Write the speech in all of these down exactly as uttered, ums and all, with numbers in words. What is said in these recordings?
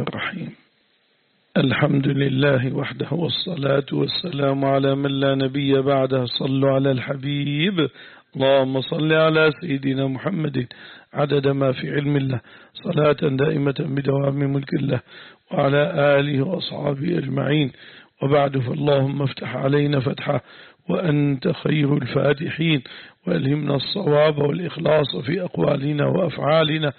الرحيم. الحمد لله وحده والصلاة والسلام على من لا نبي بعده. صلوا على الحبيب. اللهم صل على سيدنا محمد عدد ما في علم الله، صلاة دائمة بدوام ملك الله، وعلى آله وأصحابه أجمعين. وبعد، فاللهم افتح علينا فتحة وأنت خير الفاتحين، وألهمنا الصواب والإخلاص في أقوالنا وأفعالنا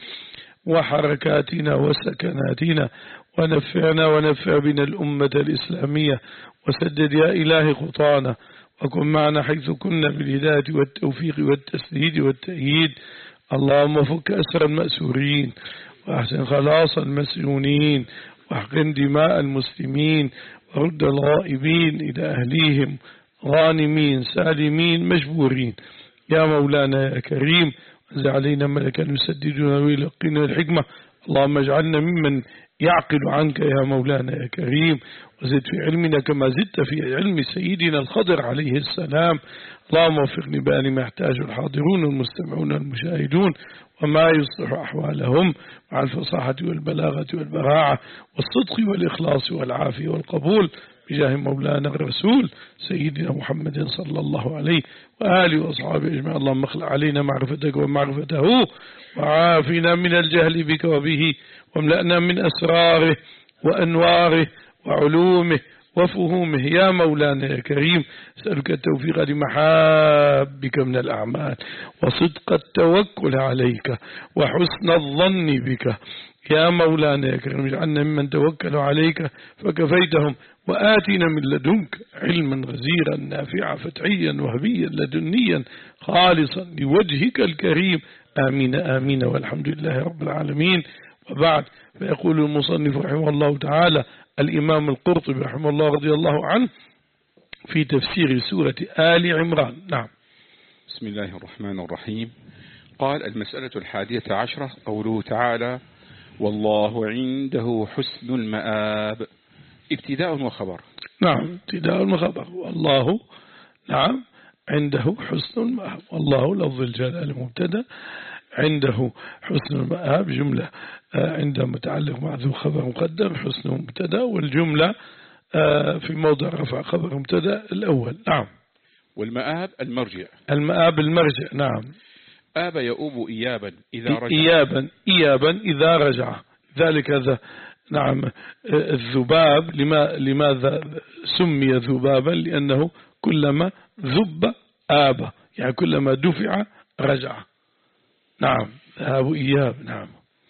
وحركاتنا وسكناتنا، ونفعنا ونفع بنا الأمة الإسلامية، وسدد يا إله خطانا، وكن معنا حيث كنا بالهداية والتوفيق والتسديد والتأييد. اللهم فك أسر المأسورين، وأحسن خلاص المسجونين، واحقن دماء المسلمين، ورد الغائبين إلى أهليهم غانمين سالمين مجبورين. يا مولانا يا كريم، انزل علينا ملكا يسددنا ويلقينا الحكمة. اللهم اجعلنا ممن يعقل عنك يا مولانا يا كريم، وزد في علمنا كما زدت في علم سيدنا الخضر عليه السلام. اللهم وفقني بأن ما يحتاج الحاضرون المستمعون المشاهدون، وما يصلح أحوالهم مع الفصاحة والبلاغة والبراعة والصدق والإخلاص والعافية والقبول، بجاه مولانا الرسول سيدنا محمد صلى الله عليه وآله وأصحابه أجمعين. اللهم اخلع علينا معرفتك ومعرفته، وعافنا من الجهل بك وبه، واملأنا من أسراره وأنواره وعلومه وفهومه. يا مولانا يا كريم، أسألك التوفيق لمحابك من الأعمال، وصدق التوكل عليك، وحسن الظن بك. يا مولانا يا كريم، اجعلنا ممن توكلوا عليك فكفيتهم، وآتنا من لدنك علما غزيرا نافعا فتحيا وهبيا لدنيا خالصا لوجهك الكريم. آمين آمين، والحمد لله رب العالمين. وبعد، فيقول المصنف رحمه الله تعالى الإمام القرطبي رحمه الله رضي الله عنه في تفسير سورة آل عمران. نعم. بسم الله الرحمن الرحيم. قال: المسألة الحادية عشرة، قوله تعالى: والله عنده حسن المآب. ابتداء وخبر. نعم، ابتداء وخبر. والله نعم عنده حسن المآب. والله لفظ الجلال مبتدا، عنده حسن المآب جملة عند متعلق مع ذو خبر مقدر، حسن مبتدا، والجملة في موضع رفع خبر مبتدا الأول. نعم. والمآب المرجع. المآب المرجع. نعم. آب يؤوب إيابا إذا رجع. إيابا إيابا إذا رجع. ذلك ذا. نعم. الذباب لما لماذا سمي ذبابا؟ لأنه كلما ذب آب، يعني كلما دفع رجع. نعم. ذهاب إياب. نعم.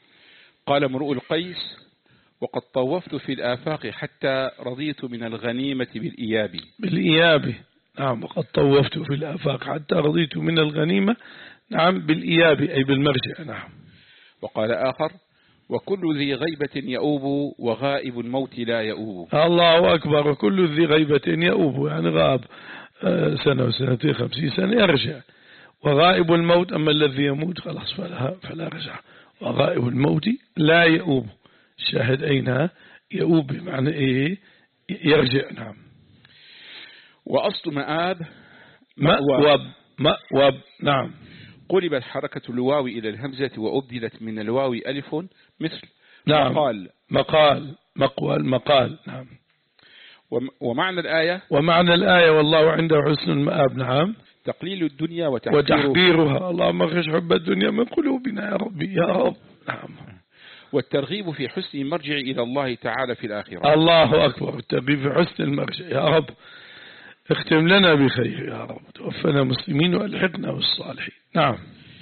قال امرؤ القيس: وقد طوفت في الآفاق حتى رضيت من الغنيمة بالإياب. بالإياب. نعم. وقد طوفت في الآفاق حتى رضيت من الغنيمة. نعم. بالإياب أي بالمرجع. نعم. وقال آخر: وكل ذي غيبة يؤوب وغائب الموت لا يؤوب. الله أكبر. وكل ذي غيبة يؤوب، يعني غاب سنة وسنتين خمسين سنة يرجع. وغائب الموت، أما الذي يموت خلاص فلا, فلا رجع. وغائب الموت لا يؤوب. الشاهد أين يؤوب بمعنى إيه؟ يرجع. نعم. وأصل مآب مأوب. مأوب. نعم. قلبت حركة الواو إلى الهمزة وأبدلت من الواو ألف، مثل نعم. مقال. مقال. مقوال. مقال. نعم. ومعنى الآية ومعنى الآية والله عنده حسن المآب. نعم. تقليل الدنيا وتحقيرها, وتحقيرها. اللهم اخرج حب الدنيا من قلوبنا يا ربي يا رب. نعم. والترغيب في حسن المرجع إلى الله تعالى في الآخرة. الله أكبر. الترغيب في حسن المرجع. يا رب اختم لنا بخير يا رب، توفنا مسلمين والحقنا بالصالحين. نعم.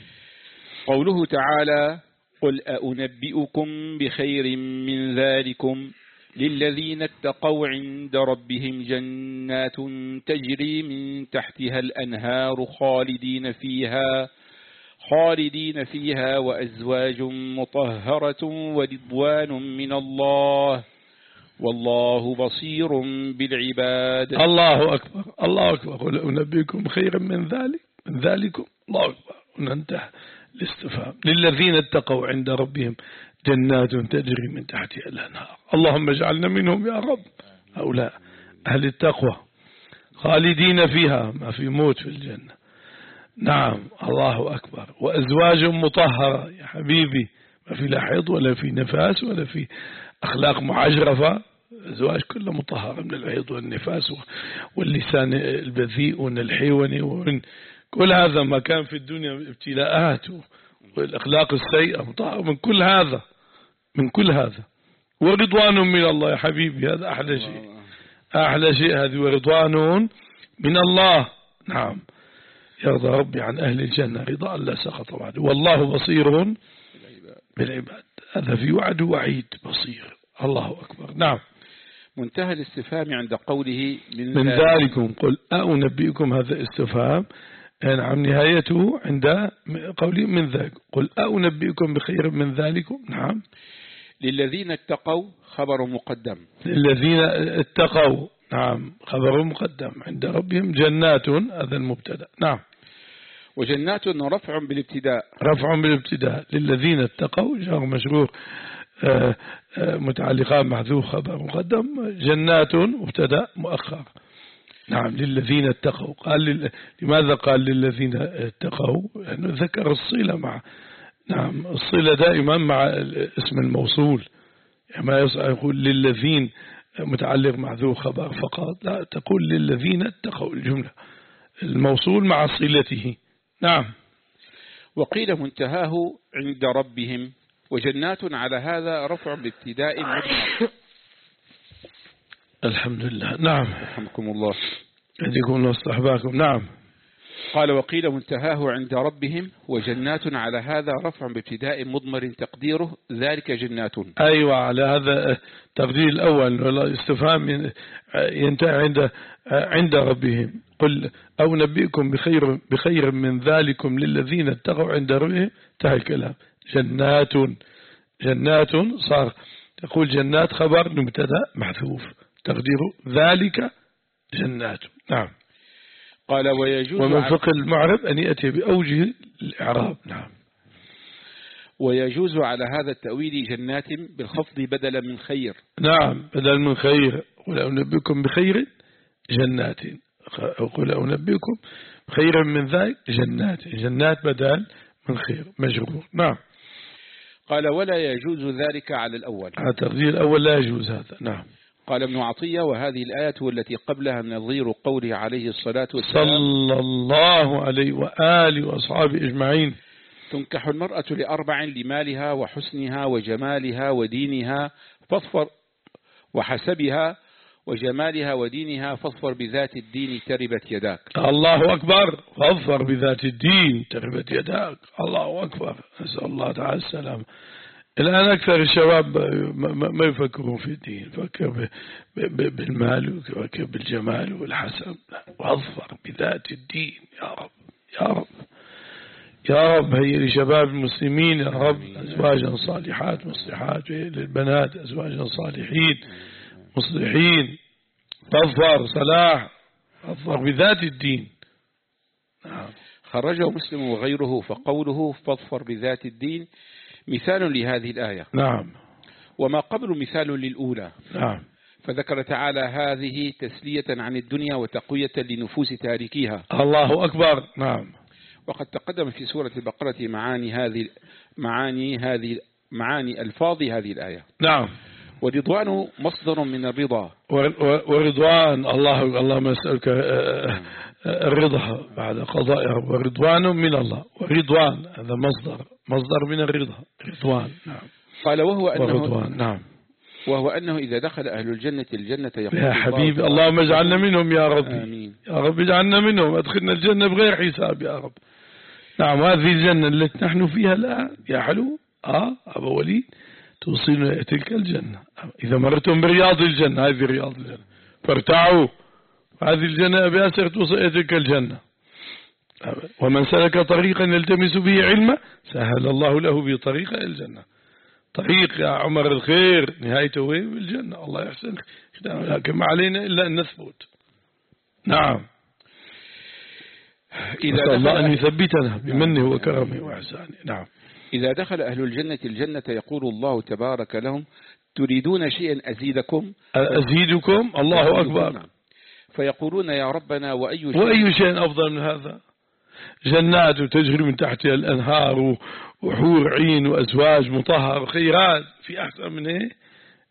قوله تعالى: قل أنبئكم بخير من ذلكم للذين اتقوا عند ربهم جنات تجري من تحتها الأنهار خالدين فيها خالدين فيها وأزواج مطهرة ورضوان من الله والله بصير بالعباد. الله أكبر. الله أكبر. قل أنبئكم خيرا من ذلك من ذلكم. الله أكبر. وننتهى الاستفهام. للذين اتقوا عند ربهم جنات تجري من تحتها الأنهار. اللهم اجعلنا منهم يا رب. هؤلاء أهل التقوى خالدين فيها، ما في موت في الجنة. نعم. الله أكبر. وأزواج مطهرة يا حبيبي، ما في لا حيض ولا في نفاس ولا في أخلاق معجرفة، الزواج كله مطهر من العيض والنفاس واللسان البذيء والحيواني ومن كل هذا ما كان في الدنيا ابتلاءات، والأخلاق السيئة مطهر من كل هذا، من كل هذا. ورضوان من الله يا حبيبي، هذا أحلى شيء، أحلى شيء هذه، ورضوان من الله. نعم، يرضى ربي عن أهل الجنة رضا لا سخط بعده، والله بصير بالعباد. هذا في وعد وعيد، بصير. الله أكبر. نعم. منتهى الاستفهام عند قوله من, من ذلكم، قل أنبئكم، هذا استفهام. نعم، نهايته عند قوله من ذلك، قل أنبئكم بخير من ذلكم. نعم. للذين اتقوا خبر مقدم، للذين اتقوا. نعم، خبر مقدم عند ربهم. جنات، هذا المبتدا. نعم. وجنات رفع بالابتداء، رفع بالابتداء. للذين اتقوا جار مشرور متعلقان محذوف خبر مقدم. جنات مبتدا مؤخر. نعم، للذين اتقوا. قال لل... لماذا قال للذين اتقوا؟ لأنه ذكر الصلة مع، نعم، الصلة دائما مع اسم الموصول، يعني ما يقول للذين متعلق محذوف خبر فقط، لا، تقول للذين اتقوا الجملة الموصول مع صلته. نعم. وقيل منتهاه عند ربهم، وجنات على هذا رفع بابتداء مضمر. الحمد لله. نعم، رحمكم الله، يهديكم الله ويصلح بالكم. نعم. قال وقيل منتهاه عند ربهم، وجنات على هذا رفع بابتداء مضمر تقديره ذلك جنات. أيوة، على هذا تقدير الأول، ولا استفهام ينتهي عند عند ربهم. قل أو نبئكم بخير بخير من ذلكم للذين اتقوا عند ربهم، انتهى الكلام. جنات، جنات صار تقول جنات خبر مبتدا محذوف، تقديره ذلك جنات. نعم. قال ويجوز، ومن فقه المعرب أن يأتي بأوجه الإعراب. نعم. ويجوز على هذا التأويل جنات بالخفض بدلا من خير. نعم، بدل من خير. قل أنبئكم بخير جنات، قل أنبئكم بخير من ذلك جنات، جنات بدل من خير مجرور. نعم. قال ولا يجوز ذلك على الأول، على تقدير الأول لا يجوز هذا. نعم. قال ابن عطية وهذه الآية والتي قبلها نظير قوله عليه الصلاة والسلام صلى الله عليه وآله وأصحابه أجمعين: تنكح المرأة لأربع: لمالها وحسنها وجمالها ودينها فاظفر، وحسبها وجمالها ودينها فاظفر بذات الدين تربت يداك. الله أكبر. فاظفر بذات الدين تربت يداك. الله أكبر. نسأل الله تعالى السلام. الآن أكثر الشباب ما يفكرون في الدين، يفكر بالمال ويفكر بالجمال والحسب. واظفر بذات الدين يا رب، يا رب، يا رب. هي لشباب المسلمين يا رب أزواجا صالحات مصلحات، للبنات أزواجا صالحين مصلحين. فاظفر صلاح، فاظفر بذات الدين. نعم. خرجه مسلم وغيره، فقوله فاظفر بذات الدين مثال لهذه الآية. نعم. وما قبل مثال للأولى. نعم. فذكر تعالى هذه تسلية عن الدنيا وتقوية لنفوس تاركيها. الله أكبر. نعم. وقد تقدم في سورة البقرة معاني هذه معاني هذه معاني ألفاظ هذه الآية. نعم. ورضوان مصدر من الرضا. ورضوان، الله اللهم اسألك الرضا بعد قضاء رب. ورضوان من الله، ورضوان هذا مصدر مصدر من الرضا، رضوان. نعم. قال وهو أنه ورضوان. نعم. وهو أنه إذا دخل أهل الجنة الجنة يقول يا حبيبي اللهم اجعلنا منهم يا رب. آمين. يا رب اجعلنا منهم، ادخلنا الجنة بغير حساب يا رب. نعم. هذه الجنة التي نحن فيها الآن يا حلو آه أبا وليد توصلنا إلى تلك الجنة. إذا مرتم برياض الجنة، هذه رياض الجنة، فارتعوا. هذه الجنة بأسر توصل إلى تلك الجنة. ومن سلك طريقا يلتمس به علما سهل الله له به طريقا إلى الجنة. طريق يا عمر الخير نهايته وين؟ بالجنة. الله يحسن ختامه، لكن ما علينا إلا أن نثبت. نعم. إذا الله أن يثبتنا بمنه وكرمه وإحسانه. نعم. إذا دخل أهل الجنة الجنة يقول الله تبارك لهم تريدون شيئا أزيدكم أزيدكم. الله أكبر. فيقولون يا ربنا وأي شيء, وأي شيء أفضل من هذا؟ جنات تجري من تحتها الأنهار وحور عين وأزواج مطهر، خيرات، في أحسن من إيه؟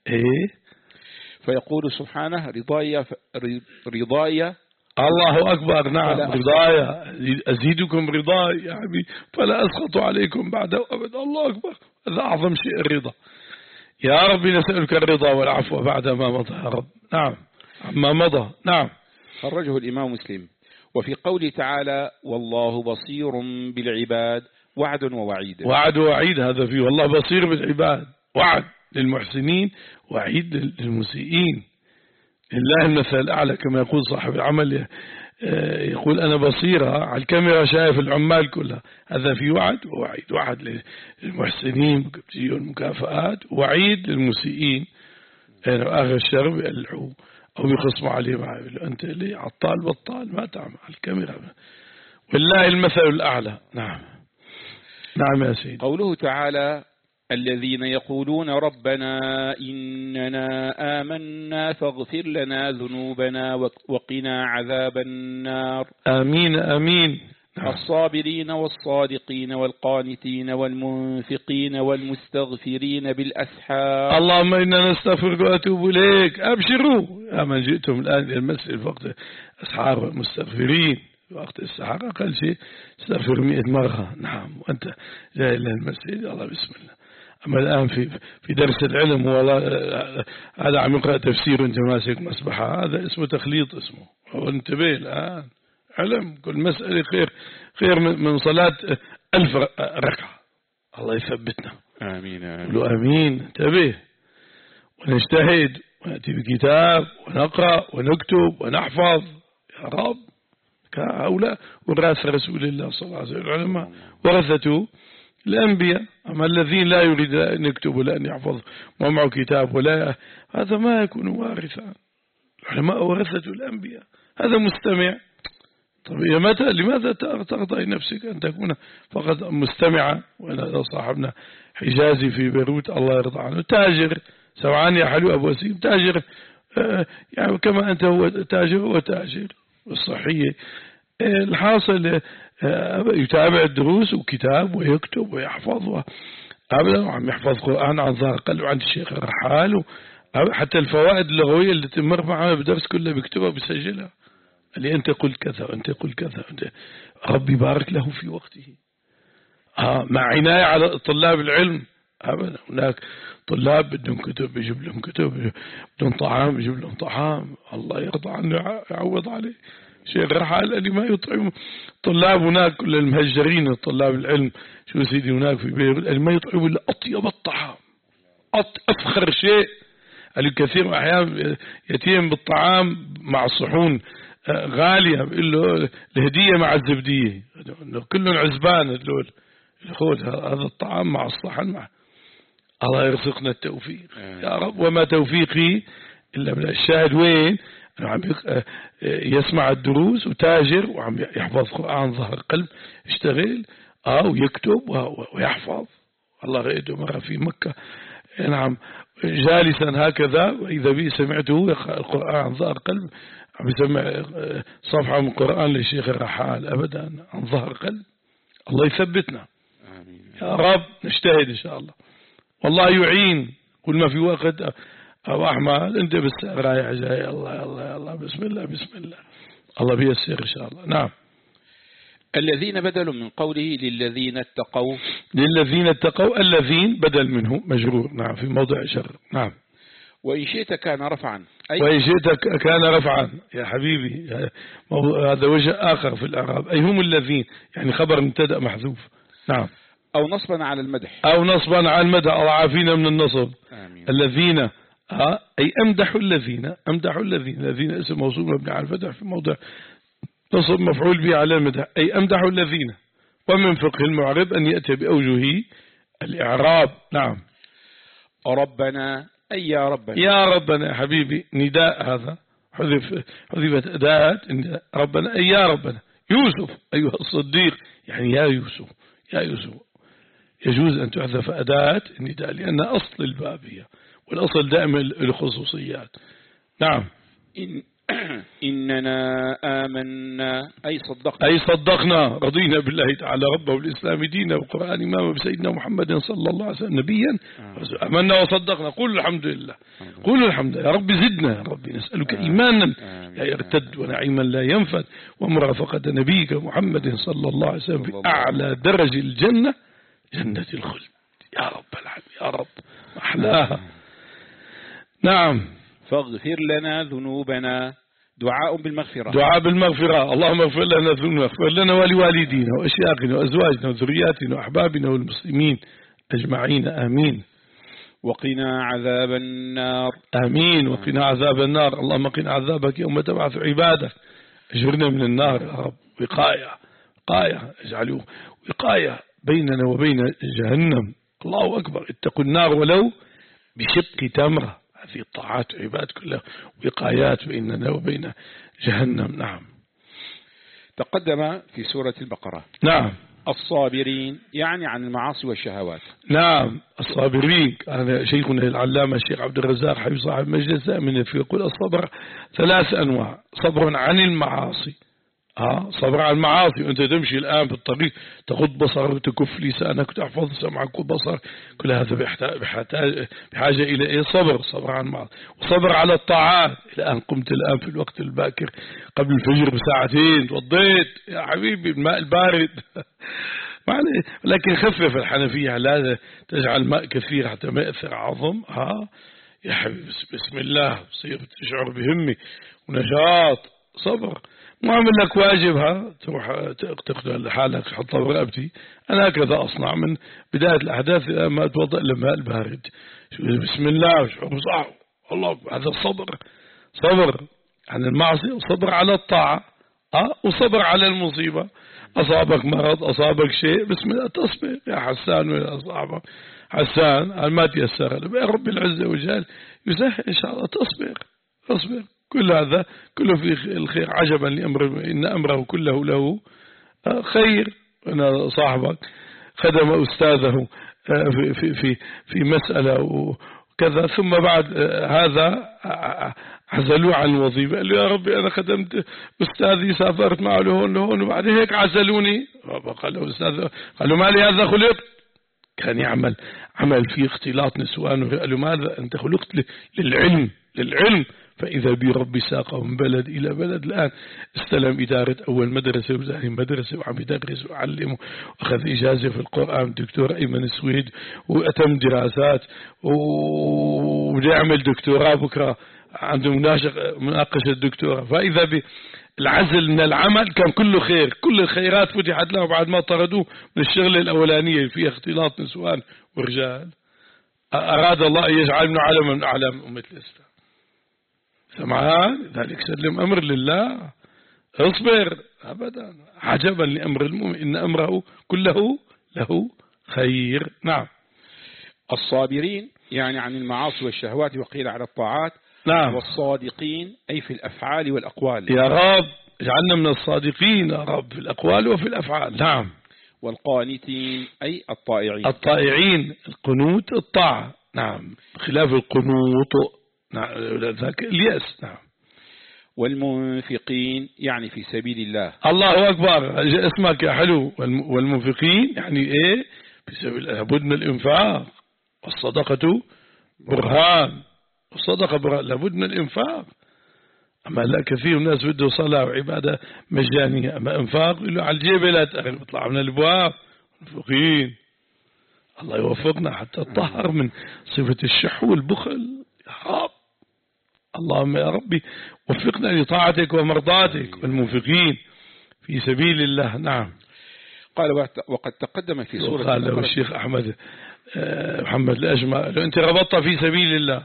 إيه؟ فيقول سبحانه رضايا رضايا الله أكبر. نعم رضايا أزيدكم رضايا يا حبيبي فلا أسخط عليكم بعده أبدا. الله أكبر. هذا أعظم شيء الرضا. يا رب نسألك الرضا والعفو بعد ما مضى يا رب. نعم عما مضى. نعم. خرجه الإمام مسلم. وفي قوله تعالى والله بصير بالعباد وعد ووعيد. وعد ووعيد هذا فيه والله بصير بالعباد، وعد للمحسنين وعيد للمسيئين. لله المثل الأعلى كما يقول صاحب العمل، يقول أنا بصيرة على الكاميرا شايف العمال كلها. هذا في وعد ووعيد، وعد للمحسنين والمكافآت، وعيد للمسيئين يعني آخر الشر بيقلعوه أو بيخصموا عليه معه أنت ليه عطال بطال ما تعمل على الكاميرا. والله المثل الأعلى. نعم. نعم يا سيدي. قوله تعالى الذين يقولون ربنا إننا آمنا فاغفر لنا ذنوبنا وقنا عذاب النار. آمين آمين. الصابرين والصادقين والقانتين والمنفقين والمستغفرين بالأسحار. اللهم إنا نستغفرك وأتوب إليك. أبشروا يا من جئتم الآن إلى المسجد وقت أسحار والمستغفرين وقت السحر أقل شيء استغفر مئة مرة. نعم. وأنت جاي إلى المسجد الله بسم الله. أما الآن في في درس العلم والله هذا عم يقرأ تفسير وأنت ماسك مسبحة، هذا اسمه تخليط اسمه. وانتبه الآن علم كل مسألة خير خير من صلاة ألف ركعة. الله يثبتنا. آمين آمين. قولوا آمين. انتبه ونجتهد ونأتي بكتاب ونقرأ ونكتب ونحفظ يا رب كهؤلاء وراث رسول الله صلى الله عليه وسلم. العلماء ورثته الأنبياء. أما الذين لا يريد أن يكتب ولا أن يحفظ ما معه كتاب ولا هذا ما يكون وارثا. العلماء ورثته الأنبياء. هذا مستمع. طب متى لماذا ترضى نفسك أن تكون فقط مستمعة؟ ولا صاحبنا حجازي في بيروت الله يرضى عنه تاجر سمعان يا حلو أبو وسيم تاجر يعني كما أنت هو تاجر هو تاجر والصحية. الحاصل يتابع الدروس وكتاب ويكتب ويحفظ أبدا وعم يحفظ قرآن عن ظهر قلب عند الشيخ الرحال. حتى الفوائد اللغوية اللي تمر معنا بدرس كله بيكتبها بيسجلها. اللي أنت قلت كذا وأنت قلت كذا أنت ربي بارك له في وقته. آه مع عناية على طلاب العلم أبدا. هناك طلاب بدهم كتب يجيب لهم كتب، بدهم طعام يجيب لهم طعام. الله يرضى عنه يعوض عليه. شيخ رحال اللي ما يطعم طلاب هناك كل المهجرين طلاب العلم شو سيدي هناك في بيروت اللي ما يطعموا إلا أطيب الطعام أفخر شيء. اللي كثير من أحيان يتيم بالطعام مع صحون غالية بيقول له الهدية مع الزبدية كلهم عزبان دول خذ هذا الطعام مع الصحن مع الله يرزقنا التوفيق يا رب. وما توفيقي إلا من الشاهد وين عم يسمع الدروس وتاجر وعم يحفظ قرآن ظهر قلب يشتغل أو يكتب ويحفظ. الله رأيته مرة في مكة نعم جالسا هكذا وإذا بي سمعته القرآن عن ظهر قلب عم يسمع صفحة من القرآن للشيخ الرحال أبدا عن ظهر قلب. الله يثبتنا. آمين. يا رب نجتهد إن شاء الله والله يعين. كل ما في وقت أبو أحمد أنت بس رايح جاي الله الله الله بسم الله بسم الله الله بيسر إن شاء الله. نعم. الذين بدل من قوله للذين اتقوا. للذين اتقوا الذين بدل منه مجرور. نعم في موضع شر. نعم. وإن شئت كان رفعا. أي وإن شئت كان رفعا يا حبيبي هذا وجه آخر في الأعراب. أي هم الذين يعني خبر مبتدأ محذوف. نعم. أو نصبا على المدح. أو نصبا على المدح. الله عافينا من النصب. آمين. الذين ها أي أمدحوا الذين أمدحوا الذين الذين اسم موصول مبني على الفتح في موضع نصب مفعول به على المدح أي أمدحوا الذين. ومن فقه المعرب أن يأتي بأوجه الإعراب. نعم. ربنا أي يا ربنا. يا ربنا يا حبيبي نداء هذا حذف حذفت أداة ربنا أي يا ربنا. يوسف أيها الصديق يعني يا يوسف يا يوسف يجوز أن تحذف أداة النداء لأن أصل الباب هي والأصل دائما الخصوصيات. نعم. إن إننا آمنا أي صدقنا أي صدقنا رضينا بالله تعالى ربه والإسلام دينا والقرآن إماما بسيدنا محمد صلى الله عليه وسلم نبيا آمنا وصدقنا. قولوا الحمد لله، قولوا الحمد لله. يا رب زدنا، يا رب نسألك إيمانا لا يرتد ونعيما لا ينفد ومرافقة نبيك محمد صلى الله عليه وسلم في أعلى درج الجنة جنة الخلد. يا رب العالمين، يا رب أحلاها. نعم. فاغفر لنا ذنوبنا، دعاء بالمغفرة، دعاء بالمغفرة. اللهم اغفر لنا ذنوبنا، اغفر لنا ولوالدينا وأشياخنا وأزواجنا وذرياتنا وأحبابنا والمسلمين أجمعين آمين. وقنا عذاب النار، آمين. وقنا عذاب النار. اللهم قنا عذابك يوم تبعث عبادك، اجرنا من النار يا رب. وقاية وقاية اجعلوه وقاية بيننا وبين جهنم. الله أكبر. اتقوا النار ولو بشق تمرة. هذه الطاعات وعباد كلها وقايات بيننا وبين جهنم. نعم. تقدم في سورة البقرة. نعم. الصابرين يعني عن المعاصي والشهوات. نعم. الصابرين. أنا شيخنا العلامة الشيخ عبد الرزاق حبيب صاحب المجلس من في يقول الصبر ثلاث أنواع: صبر عن المعاصي، آه صبر عن المعاصي، وأنت تمشي الآن في الطريق تغض بصرك وتكف لسانك وتحفظ سمعك وبصرك، كل هذا بحاجة, بحاجة إلى إيه؟ صبر. صبر عن المعاصي. وصبر على الطاعات. الآن قمت الآن في الوقت الباكر قبل الفجر بساعتين توضيت يا حبيبي الماء البارد لكن خفف الحنفية، لا تجعل ماء كثير حتى ما يأثر عظم. ها يا حبيبي بسم الله تصير تشعر بهمة ونشاط. صبر. ما عمل لك واجبها تروح تقتل لحالك حطها برقبتي. أنا هكذا أصنع من بداية الأحداث ما أتوضأ للماء البارد. بسم الله شعور صح والله. هذا صبر. صبر عن المعصية وصبر على الطاعة، أه وصبر على المصيبة. أصابك مرض أصابك شيء بسم الله تصبر يا حسان ويا أصحابك. حسان ما تيسر يا رب العزة وجل يسهل إن شاء الله. تصبر تصبر. كل هذا كله في الخير. عجبا لأمر إن أمره كله له خير. أنا صاحبك خدم أستاذه في في في في مسألة وكذا، ثم بعد هذا عزلوه عن الوظيفة. قال له يا ربي أنا خدمت أستاذي سافرت معه لهون لهون وبعد هيك عزلوني. قال له أستاذ قال له ما لي هذا خلقت. كان يعمل عمل فيه اختلاط نسوان. قال له ماذا أنت خلقت للعلم للعلم فإذا برب ساقه من بلد إلى بلد. الآن استلم إدارة أول مدرسة وزاني مدرسة وعم يدرس وعلم وأخذ إجازة في القرآن الدكتور أيمن السويد وأتم دراسات ويعمل دكتوراه بكرة عنده مناقشة الدكتوراه. فإذا بالعزل من العمل كان كله خير، كل الخيرات فتحت له بعد ما طردوه من الشغلة الأولانية فيها اختلاط نسوان ورجال. أراد الله أن يجعل منه علما من أعلام أمة الإسلام. سمعان ذلك سلم أمر لله. اصبر أبدا. عجبا لأمر المؤمن إن أمره كله له خير. نعم. الصابرين يعني عن المعاصي والشهوات وقيل على الطاعات. نعم. والصادقين أي في الأفعال والأقوال. يا رب اجعلنا من الصادقين يا رب في الأقوال وفي الأفعال. نعم. والقانتين أي الطائعين. الطائعين. القنوت الطاعة. نعم. خلاف القنوط نعم ذاك اليأس. نعم. والمنفقين يعني في سبيل الله. الله أكبر. اسمك يا حلو. والمنفقين يعني إيه؟ في سبيل الله. لابد من الإنفاق. والصدقة برهان. والصدقة برهان لابد من الإنفاق. أما لا كثير من الناس بده صلاة وعبادة مجانية، أما إنفاق يقولوا على الجيبة لا تأخذ بيطلع من الأبواب. منفقين. الله يوفقنا حتى نطهر من صفة الشح والبخل يا رب. اللهم يا ربي وفقنا لطاعتك ومرضاتك. والمنفقين في سبيل الله. نعم. قال وقد تقدم في سورة قال له الشيخ أحمد محمد الأجمع قال له أنت ربطت في سبيل الله.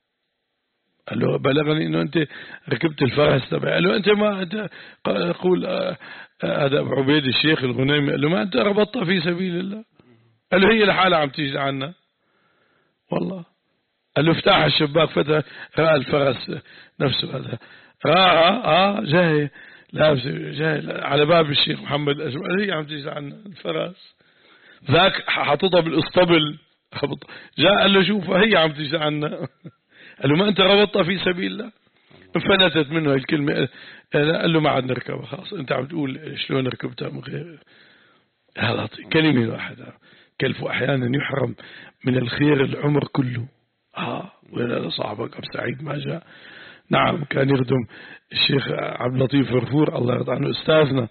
قال له بلغني أنه أنت ركبت الفرس تبعي. قال له أنت ما أنت قول هذا أبو عبيد الشيخ الغنيمي قال له ما أنت ربطت في سبيل الله. قال له هي الحالة عم تيجي عنا والله. قال له افتح الشباك فتح رأى الفرس نفسه هذا رأى آه جاي لابس جاي على باب الشيخ محمد الأجمل. هي عم تيجي عنا الفرس ذاك حاططها بالاسطبل. جاء قال له شوف هي عم تيجي عنا. قال له ما أنت ربطت في سبيل الله. انفلتت منه الكلمة. قال له ما عاد نركبها خلاص، انت عم تقول شلون ركبتها من غير هذا. كلمة واحدة كلف أحيانا يحرم من الخير العمر كله. آه ولا صاحبك أبو سعيد ما جاء. نعم كان يخدم الشيخ عبد اللطيف فرفور الله يرضى عنه أستاذنا،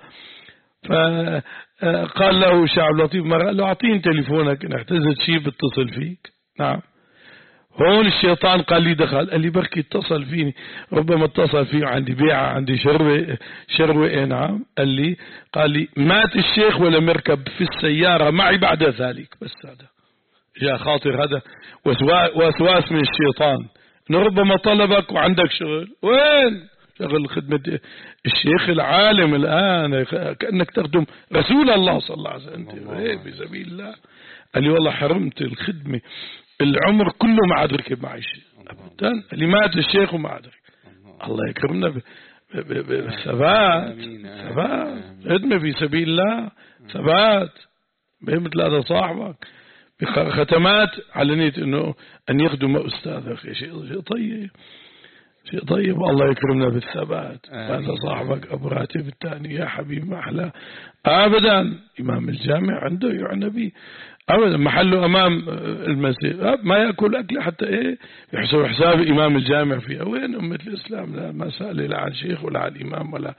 فقال له الشيخ عبد اللطيف مرة قال له أعطيني تليفونك إن احتجت شيء بتصل فيك. نعم هون الشيطان قال لي دخل قال لي بركي اتصل فيني، ربما اتصل فيه عندي بيعة عندي شروة شروة. نعم قال لي قال لي مات الشيخ ولا مركب في السيارة معي بعد ذلك. بس هذا جاء خاطر هذا وسواس من الشيطان انه ربما طلبك وعندك شغل. وين شغل خدمة الشيخ العالم الآن كأنك تخدم رسول الله صلى الله عليه وسلم في سبيل الله. قال لي والله حرمت الخدمة العمر كله ما عاد ركب معي شيء أبدا. اللي مات الشيخ وما عاد ركب. الله يكرمنا بالثبات ثبات خدمة في سبيل الله ثبات مثل هذا صاحبك بختمات على نية انه ان يخدم استاذك. شيء طيب شيء طيب. الله يكرمنا بالثبات. هذا صاحبك ابو راتب الثاني يا حبيب ما احلى ابدا. امام الجامع عنده يعني به ابدا محله امام المسجد ما ياكل اكل حتى ايه يحسب حساب امام الجامع فيها. وين امه الاسلام؟ لا ما سال لا عن شيخ ولا عن امام ولا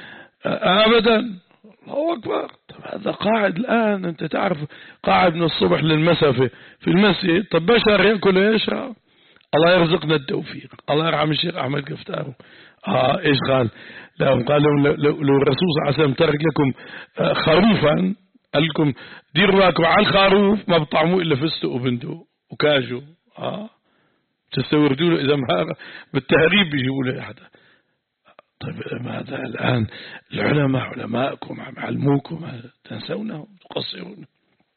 ابدا. الله أكبر. طب هذا قاعد الآن أنت تعرف قاعد من الصبح للمساء في المسجد. طب بشر يأكل ويشرب. الله يرزقنا التوفيق. الله يرحم الشيخ أحمد قفتاره. آه إيش قال لهم؟ قال لهم لو, لو الرسول صلى الله عليه وسلم ترك لكم خروفا قال لكم ديروا بالكم على الخروف ما بطعموه إلا فستق وبندق وكاجو. آه تستوردوا له إذا ما بالتهريب بيجيبوا له أحد. طيب ماذا الآن العلماء علماءكم علموكم تنسونه تقصرون.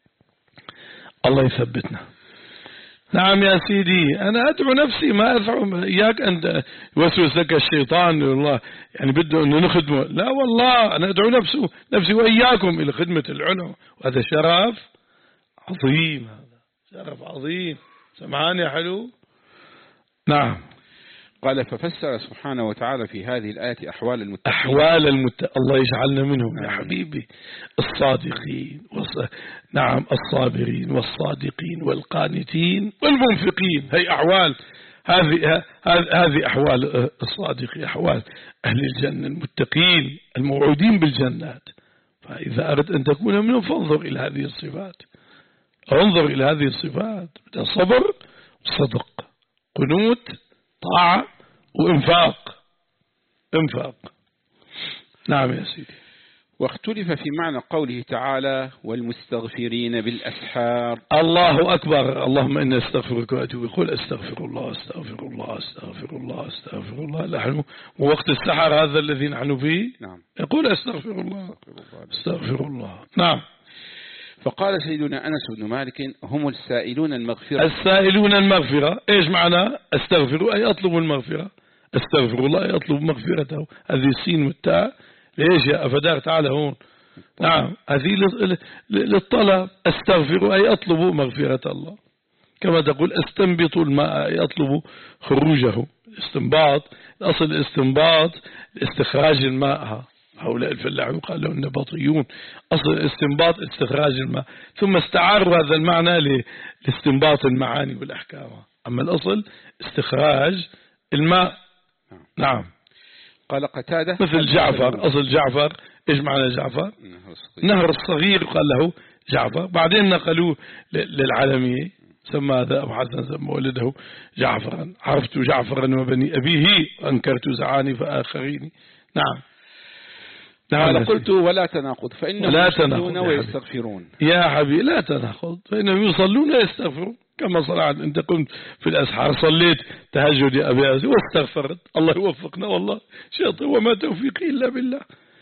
الله يثبتنا. نعم يا سيدي أنا أدعو نفسي ما أدعو إياك أن يوسوس لك الشيطان والله يعني بده أنه نخدمه. لا والله أنا أدعو نفسه نفسي وإياكم إلى خدمة العلماء وهذا شرف عظيم. هذا شرف عظيم. سمعان يا حلو. نعم قال ففسر سبحانه وتعالى في هذه الآية أحوال المتقين. أحوال المتقين الله يجعلنا منهم يا حبيبي. الصادقين والص... نعم الصابرين والصادقين والقانتين والمنفقين. هي أحوال هذه هذه أحوال الصادقين أحوال أهل الجنة المتقين الموعودين بالجنات. فإذا أردت أن تكون منهم فانظر إلى هذه الصفات. انظر إلى هذه الصفات صبر صدق قنوت طاعة وإنفاق إنفاق. نعم يا سيدي. واختلف في معنى قوله تعالى والمستغفرين بالأسحار. الله أكبر. اللهم إنا استغفرك وأتوب. يقول استغفر الله استغفر الله استغفر الله استغفر الله. نحن ووقت السحر هذا الذي نحن فيه. نعم. يقول استغفر الله استغفر الله. نعم. فقال سيدنا أنس بن مالك هم السائلون المغفرة. السائلون المغفرة إيش معنى استغفروا أي أطلبوا المغفرة. استغفر الله أي أطلب مغفرته. هذه السين والتاء ليش يا أفدار تعالى هون. نعم هذه للطلب. استغفروا أي أطلبوا مغفرة الله. كما تقول استنبطوا الماء أي أطلبوا خروجه. استنباط الأصل الاستنباط استخراج الماء. هؤلاء الفلاحون قال لهم النبطيون أصل الاستنباط استخراج الماء ثم استعاروا هذا المعنى لاستنباط المعاني والأحكام. أما الأصل استخراج الماء. نعم. قال قتادة مثل جعفر أصل جعفر إيش معنى جعفر؟ نهر الصغير قال له جعفر. بعدين نقلوه للعالمية سمى هذا أبو حسن سمى ولده جعفرا. عرفت جعفرا وبني أبيه وأنكرت زعاني فآخرين. نعم. قال قلت ولا تناقض فإنهم يصلون ويستغفرون. يا حبيبي لا تناقض فإنهم يصلون ويستغفرون كما صنعت أنت قمت في الأسحار صليت تهجد يا أبي أزي واستغفرت. الله يوفقنا والله شيطان وما توفيقي إلا بالله.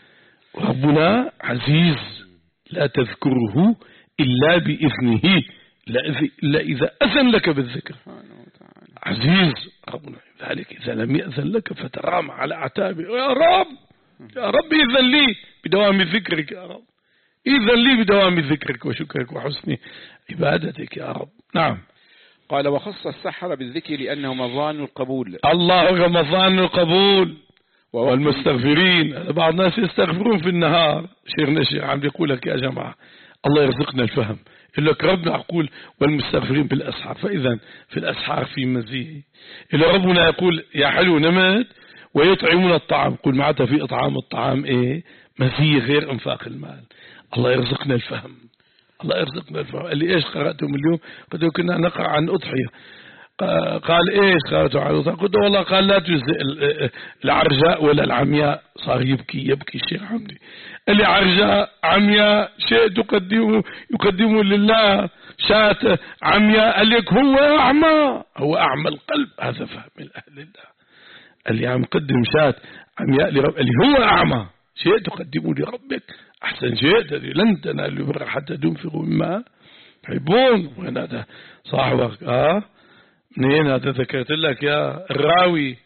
ربنا عزيز لا تذكره إلا بإذنه إلا إذا أذن لك بالذكر. عزيز ربنا ذلك إذا لم يأذن لك فترام على أعتابه يا رب يا رب إذن لي بدوام ذكرك يا رب إذن لي بدوام ذكرك وشكرك وحسن عبادتك يا رب. نعم. قال وخص السحر بالذكر لأنه مظان القبول. الله مظان القبول والمستغفرين. بعض الناس يستغفرون في النهار. شيخنا الشيخ عم يقول لك يا جماعة الله يرزقنا الفهم، يقول لك ربنا يقول والمستغفرين بالأسحار، فإذا في الأسحار في مزيه. إلا ربنا يقول يا حلو نمت ويطعمون الطعام، قل معناتها في إطعام الطعام إيه مزيه غير إنفاق المال. الله يرزقنا الفهم، الله يرزقنا الفهم. اللي إيش قرأتم اليوم؟ قلت كنا نقرأ عن أضحية، قال إيش قرأتم عن أضحية؟ قلت والله قال لا تجزئ العرجاء ولا العمياء. صار يبكي يبكي الشيخ حمدي. اللي عرجاء عمياء شيء تقدمه يقدمه لله، شاة عمياء قال لك هو أعمى، هو أعمى القلب. هذا فهم من أهل الله. اللي عم يقدم شاة عمياء لرب، اللي هو أعمى شيء تقدمه لربك أحسن شيء. لن تنالوا البر حتى تنفقوا مما تحبون. وين هذا صاحبك؟ آه منين هذا؟ ذكرت لك يا الراوي،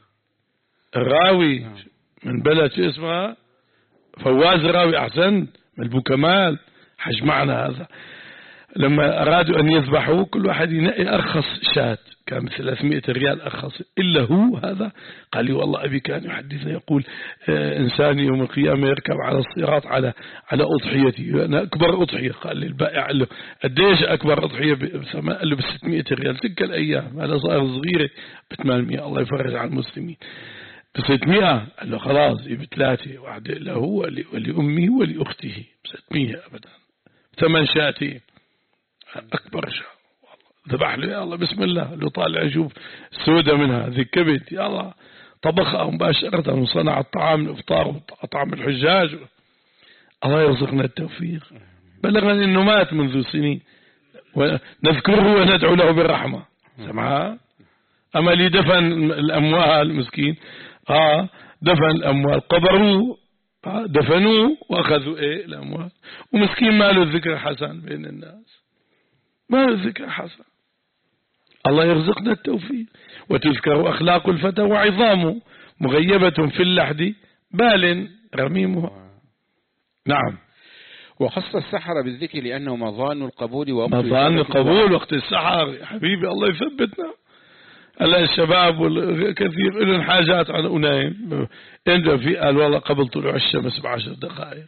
الراوي من بلد شو اسمها فواز الراوي. أحسن من البوكمال. حج معنا هذا لما أرادوا أن يذبحوا كل واحد ينقي أرخص شاة، كان ثلاثمائة ريال أرخص، إلا هو هذا قال لي والله أبي كان يحدثنا يقول آه إنسان يوم القيامة يركب على الصراط على على أضحيتي، أنا أكبر أضحية. قال لي البائع قال له قديش أكبر أضحية؟ قال له بستمائة ريال. تلك الأيام هذا صار صغيرة بثمانمائة. الله يفرج على المسلمين. بستمائة قال له خلاص بثلاثة، واحدة له هو ولأمه ولأخته. بستمائة أبدا. ثمان شاتين أكبر شاة ذبح له يا الله بسم الله. لو طالع يشوف سودة منها ذي كبت يا الله طبخها مباشرة وصنع الطعام الإفطار وطعام الحجاج. الله يرزقنا التوفيق. بلغنا إنه مات منذ سنين ونذكره وندعو له بالرحمة. سمعها أما اللي دفن الأموال مسكين آه دفن الأموال قبروه آه دفنوه وأخذوا إيه الأموال، ومسكين ما له ذكر حسن بين الناس، ما له ذكر حسن. الله يرزقنا التوفيق. وتذكر أخلاق الفتى وعظامه مغيبة في اللحد بال رميمها. نعم. وخص السحر بالذكر لأنه مظان القبول مظان القبول وقت السحر. يا حبيبي الله يثبتنا. هلا الشباب كثير لهم حاجات على أنايم عنده في قال والله قبل طلوع الشمس بعشر دقائق.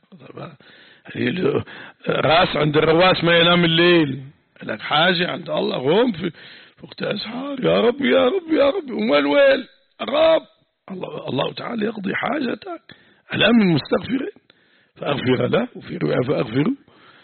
راس عند الرواس ما ينام الليل. لك حاجة عند الله غوم في وقت أسحار يا رب يا رب يا رب. ومن ويل رب الله الله تعالى يقضي حاجتك. ألا من مستغفرين فأغفر له، وفي رواية فأغفره.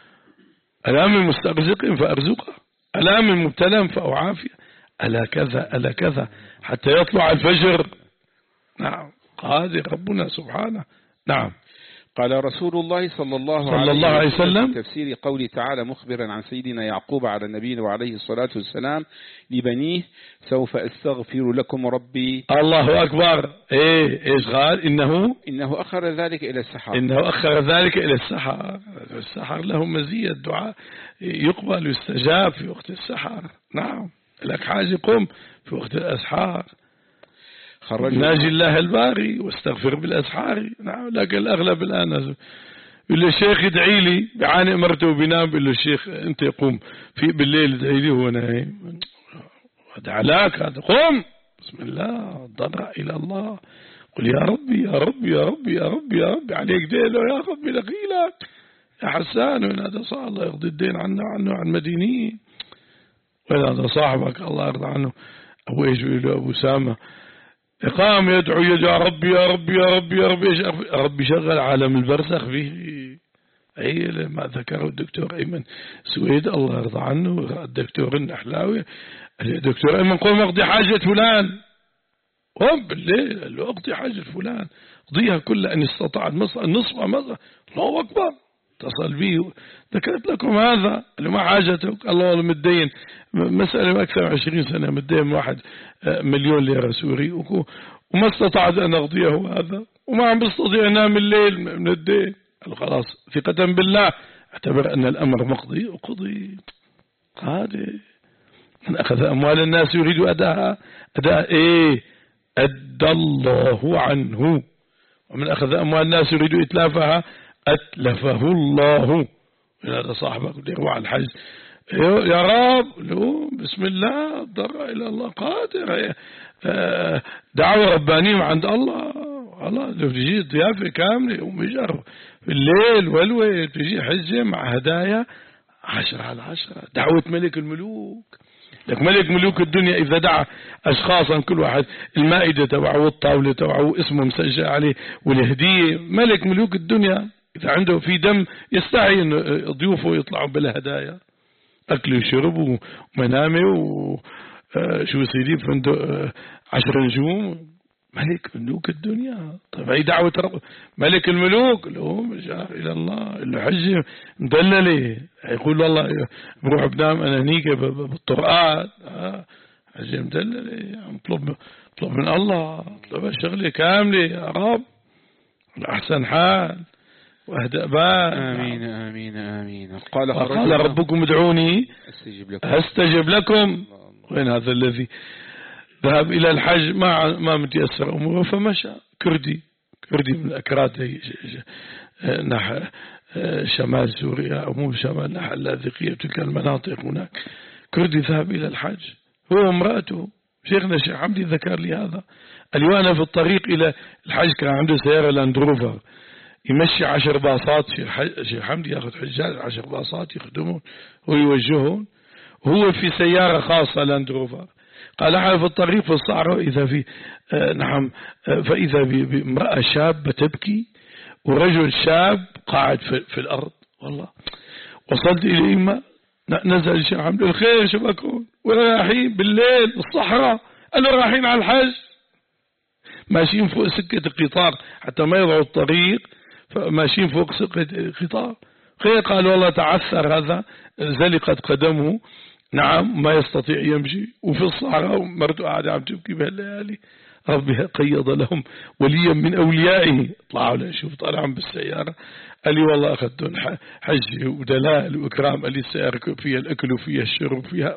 ألا من مسترزق فأرزقه. ألا من مبتلى فأعافيه. ألا كذا ألا كذا حتى يطلع الفجر. نعم قادر ربنا سبحانه. نعم. قال رسول الله صلى الله, صلى الله عليه وسلم في تفسير قوله تعالى مخبرا عن سيدنا يعقوب على النبي وعليه الصلاة والسلام لبنيه سوف أستغفر لكم ربي. الله أكبر. إيه إيش قال؟ إنه إنه أخر ذلك إلى السحر. إنه أخر ذلك إلى السحر. السحر له مزية الدعاء يقبل ويستجاب في وقت السحر. نعم لك حاجة قم في وقت الأسحار. ناجي الله الباري واستغفر بالأسحار. نعم لكن الأغلب الآن يقول له الشيخ ادعي لي بيعاني مرته وبينام، بيقول له الشيخ أنت قوم في بالليل ادعي لي هو نايم. هذا علاك هذا قم بسم الله ضرع إلى الله قل يا ربي يا ربي يا ربي يا ربي يا ربي عليك دينه يا ربي لقيلك يا حسان. وين هذا صار الله يقضي الدين عنه عنه عن مدينين. وين هذا صاحبك الله يرضى عنه أبو إيش له أبو سامة قام يدعو يا ربي يا ربي يا ربي يا ربي يا ربي شغل عالم البرزخ فيه. أي ما ذكره الدكتور أيمن سويد الله يرضى عنه الدكتور النحلاوي. الدكتور أيمن قوم اقضي حاجة فلان. قوم بالليل قال له اقضي حاجة فلان قضيها كلها إن استطاع النصف ماذا. الله أكبر. اتصل به ذكرت لكم هذا اللي ما حاجتك الله والله متدين مسألة أكثر من عشرين سنة متدين واحد مليون ليرة سوري وما استطعت أن أقضيه هذا وما عم بستطيع أنام الليل من الدين. خلاص ثقة بالله اعتبر أن الأمر مقضي وقضي. هذا من أخذ أموال الناس يريد أداها أداء إيه أدى الله عنه، ومن أخذ أموال الناس يريد إتلافها أتلفه الله. هذا صاحبك يروح على الحج يا رب لو بسم الله ضر إلى الله قادر، دعوة ربانية عند الله. الله تجي ضيافة كاملة ومجر في الليل والويل، تجي حجة مع هدايا عشرة على عشرة. دعوة ملك الملوك، لك ملك ملوك الدنيا إذا دعا أشخاصا كل واحد المائدة تبعه والطاولة تبعه اسمه مسجل عليه والهدية، ملك ملوك الدنيا إذا عنده في دم يستحي أن ضيوفه يطلعوا بلا هدايا، أكل وشرب ومنامة وشو يصير فندق عشر نجوم، ملك ملوك الدنيا. طيب هي دعوة رب ملك الملوك لو مجار إلى الله اللي حجة مدللة، يقول والله بروح بنام أنا هنيك بالطرقات، حجة مدللة، اطلب اطلب من الله، اطلب الشغلة كاملة يا رب الأحسن حال واهدأ بال. آمين آمين آمين. قال قال ربكم ادعوني أستجب لكم, أستجب لكم. وين هذا الذي ذهب إلى الحج ما ما متيسر أموره فمشى كردي كردي من أكراد نحو شمال سوريا أو مو شمال نحو اللاذقية تلك المناطق هناك، كردي ذهب إلى الحج هو وامرأته. شيخنا الشيخ حمدي ذكر لي هذا، اليوانا في الطريق إلى الحج كان عنده سيارة لاندروفر يمشي عشر باصات، شيخ حمدي ياخذ حجاج عشر باصات يخدمون ويوجهون، وهو في سيارة خاصة لاندروفر. قال أحد في الطريق في الصحراء إذا في آه نعم آه فإذا بامرأة شابة تبكي ورجل شاب قاعد في, في الأرض. والله وصلت إليهما نزل الشيخ حمدي الخير شو بكون ورايحين بالليل بالصحراء، قالوا رايحين على الحج، ماشيين فوق سكة القطار حتى ما يضعوا الطريق، فماشيين فوق سكة القطار. خير قال والله تعثر هذا زلقت قدمه، نعم ما يستطيع يمشي، وفي الصحراء مرته قاعدة عم تبكي بهالليالي. ربي قيض لهم وليا من أوليائه، طلعوا له شوف طالعهم بالسيارة، قال لي والله أخذتهم حج ودلال وإكرام، قال لي السيارة فيها الأكل وفيها الشرب فيها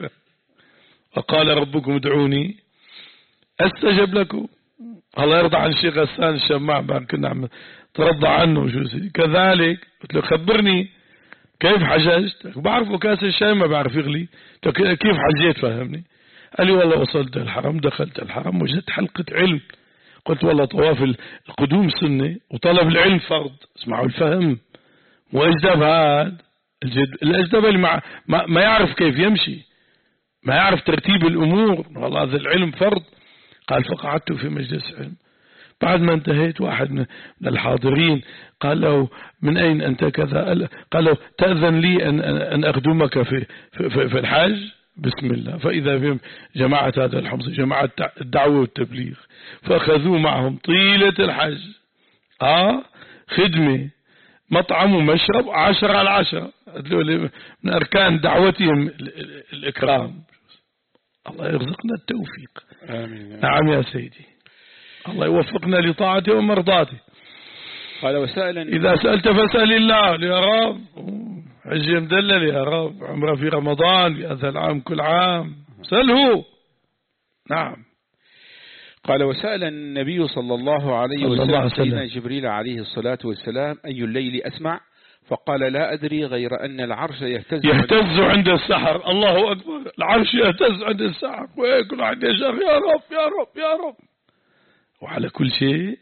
وقال ربكم ادعوني أستجب لكم. الله يرضى عن الشيخ غسان الشماع بعد كنا عم ترضى عنه شو سيدي كذلك. قلت له خبرني كيف حججت؟ بعرفه كاس الشاي ما بعرف يغلي، كيف حجيت فهمني؟ قال لي والله وصلت الحرم دخلت الحرم وجدت حلقة علم. قلت والله طواف القدوم سنة وطلب العلم فرض. اسمعوا الفهم وأجدب هذا الأجدب اللي ما, ما, ما يعرف كيف يمشي، ما يعرف ترتيب الأمور، والله هذا العلم فرض. قال فقعدت في مجلس علم، بعد ما انتهيت واحد من الحاضرين قال له من أين أنت كذا؟ قال له تأذن لي أن, أن أخدمك في, في, في الحج؟ بسم الله. فإذا بهم جماعة هذا الحمص جماعة الدعوة والتبليغ، فأخذوا معهم طيلة الحج آه خدمة مطعم ومشرب عشرة على عشرة، من أركان دعوتهم الإكرام. الله يرزقنا التوفيق. آمين. نعم يا سيدي، الله يوفقنا لطاعته ومرضاته. قال وسائلا إذا سألت فاسأل الله يا رب، حج مدلل يا رب، عمره في رمضان في هذا العام كل عام سأله. نعم. قال وسأل النبي صلى الله عليه وسلم سيدنا جبريل عليه الصلاة والسلام أي الليل أسمع؟ فقال لا أدري غير أن العرش يهتز يهتز عند السحر. الله أكبر، العرش يهتز عند السحر ويكون عند يشاخ يا رب يا رب يا رب، وعلى كل شيء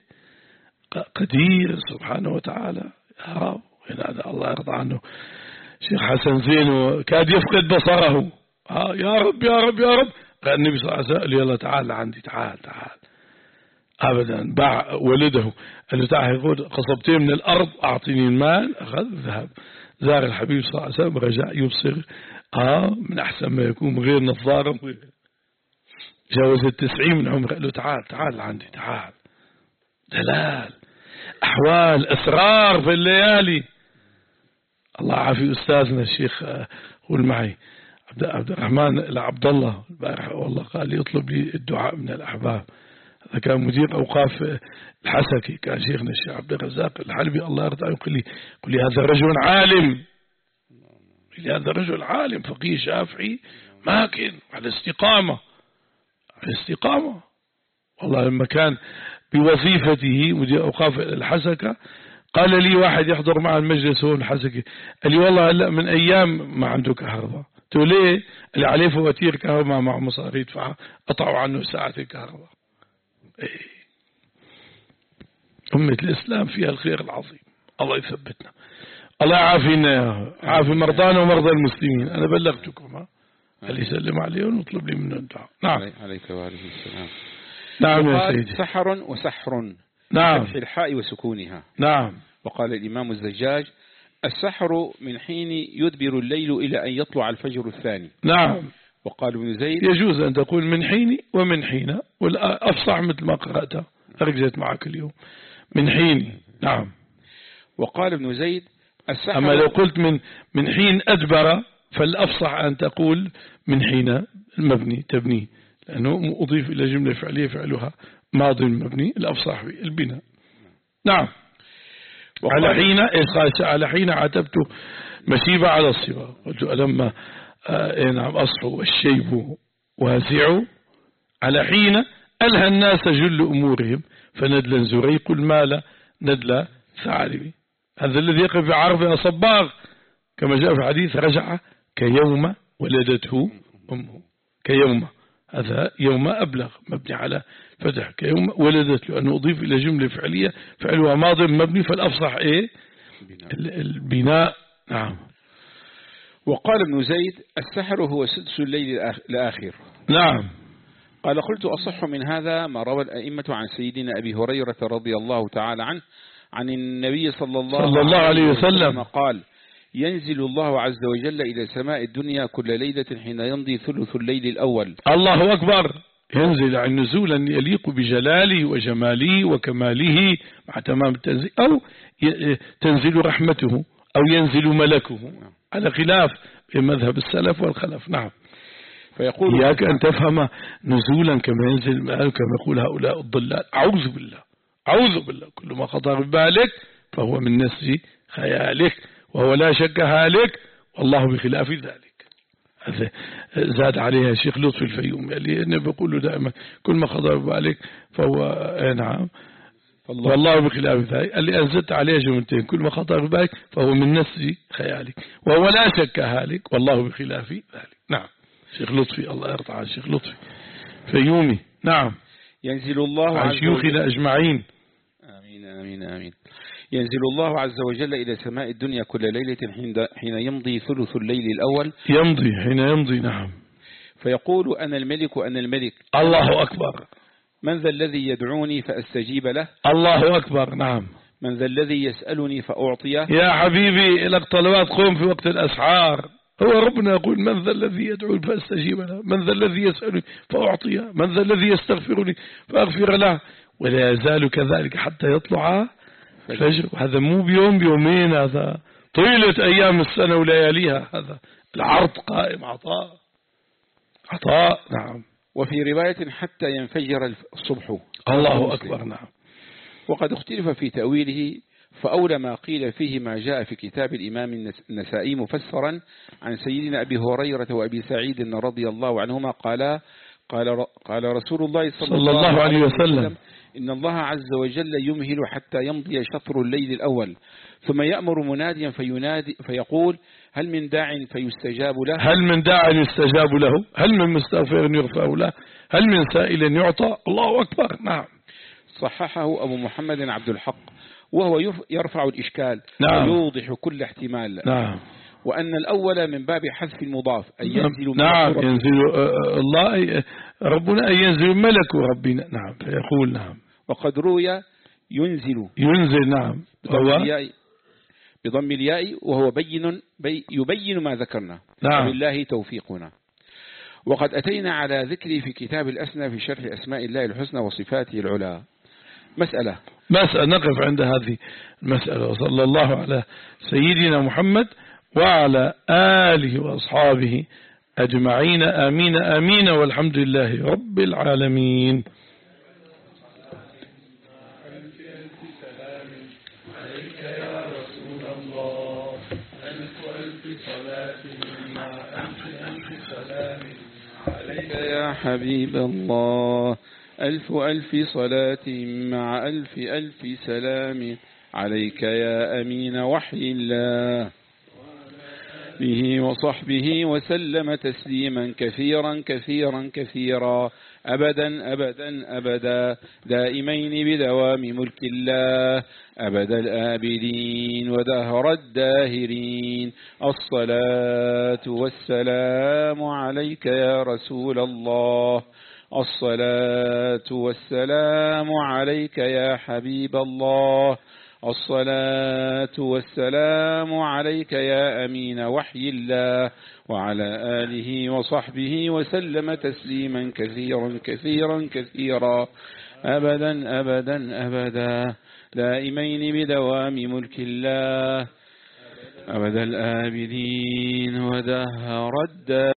قدير سبحانه وتعالى يا رب. هذا الله يرضى عنه شيخ حسن زين كاد يفقد بصره، آه يا رب يا رب يا رب. قال النبي صلى الله عليه وسلم يلا تعال عندي تعال تعال أبدا. باع ولده قال له تعال يقول قصبتين من الأرض أعطيني المال، أخذ ذهب زار الحبيب صلى الله عليه وسلم رجع يبصر آه من أحسن ما يكون غير نظارة جاوز التسعين من عمره. قال له تعال تعال عندي تعال. دلال أحوال أسرار في الليالي. الله عافي أستاذنا الشيخ قول معي عبد الرحمن العبد الله البارح والله قال لي يطلب لي الدعاء من الأحباب. هذا كان مدير أوقاف الحسكي، كان شيخنا الشيخ عبد الرزاق الحلبي الله يرضى عنه. يقول لي يقول لي هذا الرجل عالم، لي هذا الرجل عالم فقيه شافعي ماكن على استقامة على استقامة. والله لما كان بوظيفته مدير أوقاف الحسكة قال لي واحد يحضر مع المجلس هون حسكي، قال لي والله هلا من أيام ما عنده كهرباء. قلت له ليه؟ اللي عليه فواتير كهرباء مع مصاري يدفعها، قطعوا عنه ساعة الكهرباء. إيه. أمة الإسلام فيها الخير العظيم، الله يثبتنا، الله يعافينا، عافي مرضانا ومرضى المسلمين. أنا بلغتكم، اللي يسلم عليهم ونطلب لي منه الدعاء. نعم. عليك وعليه السلام. نعم يا سيدي. سحر وسحر. نعم. فتح الحاء وسكونها. نعم. وقال الإمام الزجاج: السحر من حين يدبر الليل إلى أن يطلع الفجر الثاني. نعم. وقال ابن زيد: يجوز أن تقول من حين ومن حين، والأفصح مثل ما قرأتها أرجعت معك اليوم من حين. نعم. وقال ابن زيد: السحر. أما لو قلت من من حين أدبر فالأفصح أن تقول من حين المبني تبني، لأنه أضيف إلى جملة فعلية فعلها ماضي مبني، الأفصح البناء. نعم. على حين إيش؟ على حين عتبت مسيبة على الصبا، قلت ألما آه نعم أصحو والشيب واسع، على حين ألهى الناس جل أمورهم فندلا زريق المال ندلا ثعالبي. هذا الذي يقف في عرض صباغ كما جاء في حديث رجع كيوم ولدته أمه. كيوم هذا يوم أبلغ مبني على فتح، كيوم ولدته، لأنه أضيف إلى جملة فعلية فعلها ماضي مبني، فالأفصح إيه؟ البناء. نعم. وقال ابن زيد: السحر هو سدس الليل الآخر. نعم. قال: قلت أصح من هذا ما روى الأئمة عن سيدنا أبي هريرة رضي الله تعالى عنه عن النبي صلى الله, صلى الله عليه وسلم قال: ينزل الله عز وجل إلى سماء الدنيا كل ليلة حين يمضي ثلث الليل الأول. الله أكبر. ينزل عن نزولا يليق بجلاله وجماله وكماله مع تمام التنزيل، أو تنزل رحمته أو ينزل ملكه، على خلاف في مذهب السلف والخلف. نعم. فيقول: إياك أن تفهم نزولا كما ينزل كما يقول هؤلاء الضلال. أعوذ بالله، أعوذ بالله، كل ما خطر ببالك فهو من نسج خيالك، وهو لا شك هالك والله بخلاف ذلك. زاد عليها الشيخ لطفي الفيومي اللي أنا بقول له دائما كل ما خطر ببالك فهو نعم والله بخلاف ذلك. اللي أنزلت عليه جملتين: كل ما خطر ببالك فهو من نسج خيالك، وهو لا شك هالك والله بخلاف ذلك. نعم. الشيخ لطفي، الله يرضى على الشيخ لطفي فيومي. نعم. ينزل الله عز شيوخنا أجمعين. آمين آمين آمين. ينزل الله عز وجل إلى سماء الدنيا كل ليلة حين يمضي ثلث الليل الأول. يمضي حين يمضي. نعم. فيقول: أنا الملك أنا الملك. الله أكبر. من ذا الذي يدعوني فأستجيب له؟ الله أكبر. نعم. من ذا الذي يسألني فأعطيه؟ يا حبيبي لك طلبات قوم في وقت الأسحار. هو ربنا يقول: من ذا الذي يدعوني فأستجيب له، من ذا الذي يسألني فأعطيه، من ذا الذي يستغفرني فأغفر له، ولا يزال كذلك حتى يطلع الفجر. هذا مو بيوم بيومين، هذا طيلة أيام السنة ولياليها، هذا العرض قائم عطاء عطاء. نعم. وفي رواية: حتى ينفجر الصبح. الله أكبر. نعم. وقد اختلف في تأويله، فأولى ما قيل فيه ما جاء في كتاب الإمام النسائي مفسرا عن سيدنا أبي هريرة وأبي سعيد رضي الله عنهما قال قال قال رسول الله صلى, صلى الله عليه وسلم: إن الله عز وجل يمهل حتى يمضي شطر الليل الأول، ثم يأمر مناديا فينادي فيقول: هل من داع فيستجاب له؟ هل من داع يستجاب له؟ هل من مستغفر يغفر له؟ هل من سائل يعطى؟ الله أكبر. نعم. صححه أبو محمد عبد الحق، وهو يرفع الإشكال. نعم. ويوضح كل احتمال. نعم. وأن الأول من باب حذف المضاف أن ينزل. نعم. ينزل الله ربنا أن ينزل ملك ربنا. نعم. فيقول نعم. وقد روي ينزل ينزل. نعم. بضم الياء بضم الياء وهو بين بي يبين ما ذكرنا. نعم. وبالله توفيقنا. وقد أتينا على ذكر في كتاب الأسنى في شرح أسماء الله الحسنى وصفاته العلى. مسألة مسألة نقف عند هذه المسألة. وصلى الله على سيدنا محمد وعلى آله وأصحابه أجمعين. آمين آمين. والحمد لله رب العالمين. عليك يا حبيب الله ألف ألف صلاة مع ألف ألف سلام عليك يا أمين وحي الله به وصحبه وسلم تسليما كثيرا كثيرا كثيرا أبدا أبدا أبدا دائمين بدوام ملك الله أبد الآبدين ودهر الداهرين. الصلاة والسلام عليك يا رسول الله، الصلاة والسلام عليك يا حبيب الله، الصلاة والسلام عليك يا أمين وحي الله، وعلى آله وصحبه وسلم تسليما كثيرا كثيرا كثيرا أبدا أبدا أبدا دائمين بدوام ملك الله أبد الآبدين ودهر الدار.